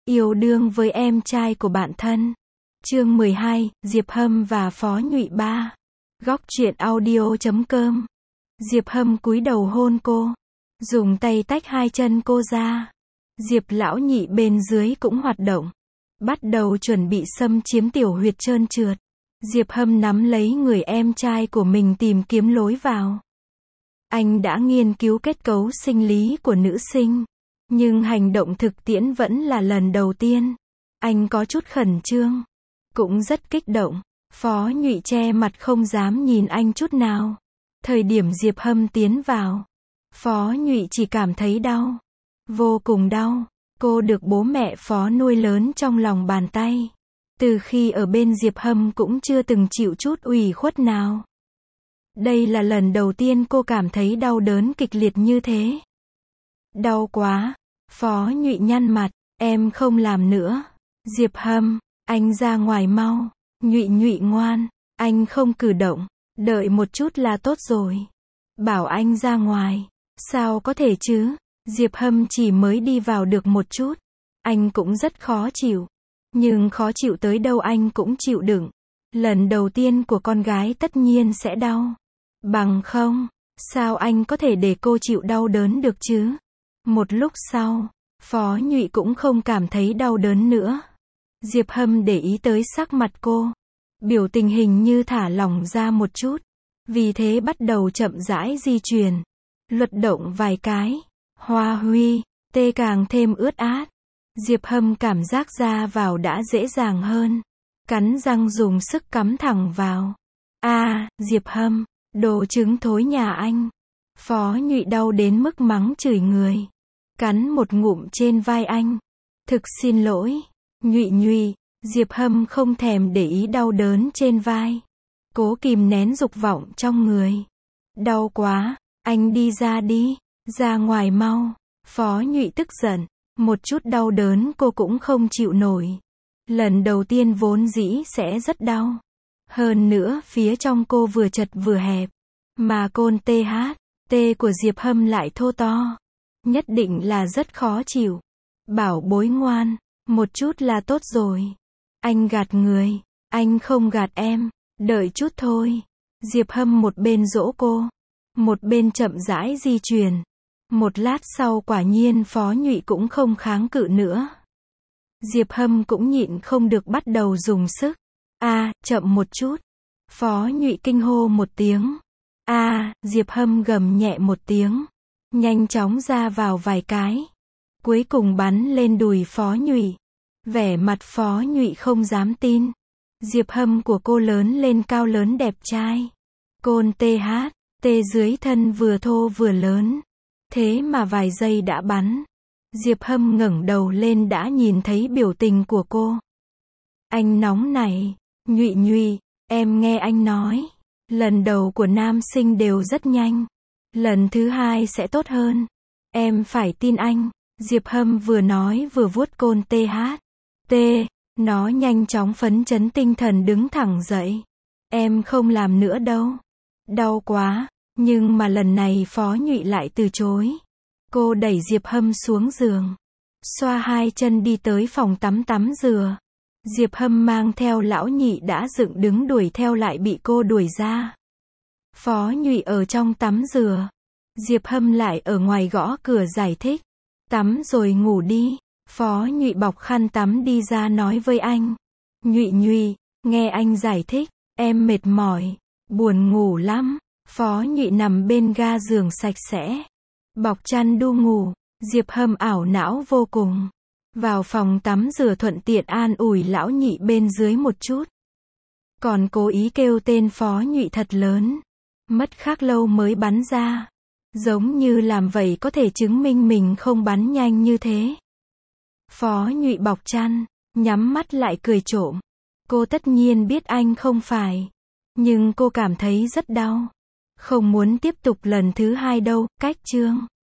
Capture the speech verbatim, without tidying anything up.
Yêu đương với em trai của bạn thân. Chương mười hai, Diệp Hâm và Phó Nhụy ba. Góc truyện audio chấm com. Diệp Hâm cúi đầu hôn cô, dùng tay tách hai chân cô ra. Diệp lão nhị bên dưới cũng hoạt động, bắt đầu chuẩn bị xâm chiếm tiểu huyệt trơn trượt. Diệp Hâm nắm lấy người em trai của mình tìm kiếm lối vào. Anh đã nghiên cứu kết cấu sinh lý của nữ sinh, nhưng hành động thực tiễn vẫn là lần đầu tiên. Anh có chút khẩn trương, cũng rất kích động. Phó Nhụy che mặt không dám nhìn anh chút nào. Thời điểm Diệp Hâm tiến vào, Phó Nhụy chỉ cảm thấy đau, vô cùng đau. Cô được bố mẹ Phó nuôi lớn trong lòng bàn tay. Từ khi ở bên Diệp Hâm cũng chưa từng chịu chút ủy khuất nào. Đây là lần đầu tiên cô cảm thấy đau đớn kịch liệt như thế. Đau quá. Phó Nhụy nhăn mặt, em không làm nữa. Diệp Hâm, anh ra ngoài mau. Nhụy Nhụy ngoan, anh không cử động, đợi một chút là tốt rồi. Bảo anh ra ngoài, sao có thể chứ? Diệp Hâm chỉ mới đi vào được một chút, anh cũng rất khó chịu. Nhưng khó chịu tới đâu anh cũng chịu đựng. Lần đầu tiên của con gái tất nhiên sẽ đau. Bằng không, sao anh có thể để cô chịu đau đớn được chứ? Một lúc sau, Phó Nhụy cũng không cảm thấy đau đớn nữa. Diệp Hâm để ý tới sắc mặt cô. Biểu tình hình như thả lỏng ra một chút. Vì thế bắt đầu chậm rãi di chuyển. Luật động vài cái. Hoa huy, tê càng thêm ướt át. Diệp Hâm cảm giác ra vào đã dễ dàng hơn. Cắn răng dùng sức cắm thẳng vào. A, à, Diệp Hâm, đồ trứng thối nhà anh. Phó Nhụy đau đến mức mắng chửi người. Cắn một ngụm trên vai anh. Thực xin lỗi. Nhụy Nhụy. Diệp Hâm không thèm để ý đau đớn trên vai. Cố kìm nén dục vọng trong người. Đau quá. Anh đi ra đi. Ra ngoài mau. Phó Nhụy tức giận. Một chút đau đớn cô cũng không chịu nổi. Lần đầu tiên vốn dĩ sẽ rất đau. Hơn nữa phía trong cô vừa chật vừa hẹp. Mà côn tê hát, tê của Diệp Hâm lại thô to. Nhất định là rất khó chịu. Bảo bối ngoan, một chút là tốt rồi. Anh gạt người, anh không gạt em, đợi chút thôi. Diệp Hâm một bên dỗ cô, một bên chậm rãi di chuyển. Một lát sau quả nhiên Phó Nhụy cũng không kháng cự nữa. Diệp Hâm cũng nhịn không được bắt đầu dùng sức. A, à, chậm một chút. Phó Nhụy kinh hô một tiếng. A, à, Diệp Hâm gầm nhẹ một tiếng. Nhanh chóng ra vào vài cái. Cuối cùng bắn lên đùi Phó Nhụy. Vẻ mặt Phó Nhụy không dám tin. Diệp Hâm của cô lớn lên cao lớn đẹp trai. Côn tê hát, tê dưới thân vừa thô vừa lớn. Thế mà vài giây đã bắn. Diệp Hâm ngẩng đầu lên đã nhìn thấy biểu tình của cô. Anh nóng này. Nhụy Nhụy, em nghe anh nói. Lần đầu của nam sinh đều rất nhanh. Lần thứ hai sẽ tốt hơn. Em phải tin anh. Diệp Hâm vừa nói vừa vuốt côn tê hát. Tê, nó nhanh chóng phấn chấn tinh thần đứng thẳng dậy. Em không làm nữa đâu. Đau quá. Nhưng mà lần này Phó Nhụy lại từ chối. Cô đẩy Diệp Hâm xuống giường. Xoa hai chân đi tới phòng tắm tắm rửa. Diệp Hâm mang theo lão nhị đã dựng đứng đuổi theo lại bị cô đuổi ra. Phó Nhụy ở trong tắm rửa. Diệp Hâm lại ở ngoài gõ cửa giải thích. Tắm rồi ngủ đi. Phó Nhụy bọc khăn tắm đi ra nói với anh. Nhụy Nhụy, nghe anh giải thích. Em mệt mỏi. Buồn ngủ lắm. Phó Nhụy nằm bên ga giường sạch sẽ. Bọc chăn đu ngủ. Diệp Hâm ảo não vô cùng. Vào phòng tắm rửa thuận tiện an ủi lão nhị bên dưới một chút. Còn cố ý kêu tên Phó Nhụy thật lớn. Mất khắc lâu mới bắn ra. Giống như làm vậy có thể chứng minh mình không bắn nhanh như thế. Phó Nhụy bọc chăn, nhắm mắt lại cười trộm. Cô tất nhiên biết anh không phải. Nhưng cô cảm thấy rất đau. Không muốn tiếp tục lần thứ hai đâu, cách chương.